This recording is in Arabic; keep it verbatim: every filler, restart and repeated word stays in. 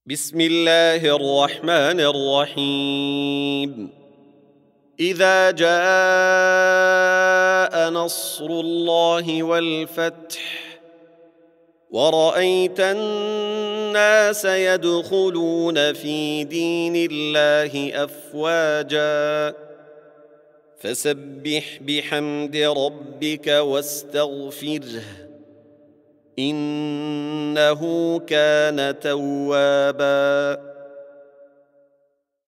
بسم الله الرحمن الرحيم. إذا جاء نصر الله والفتح ورأيت الناس يدخلون في دين الله أفواجا فسبح بحمد ربك واستغفره إنه كان توابا.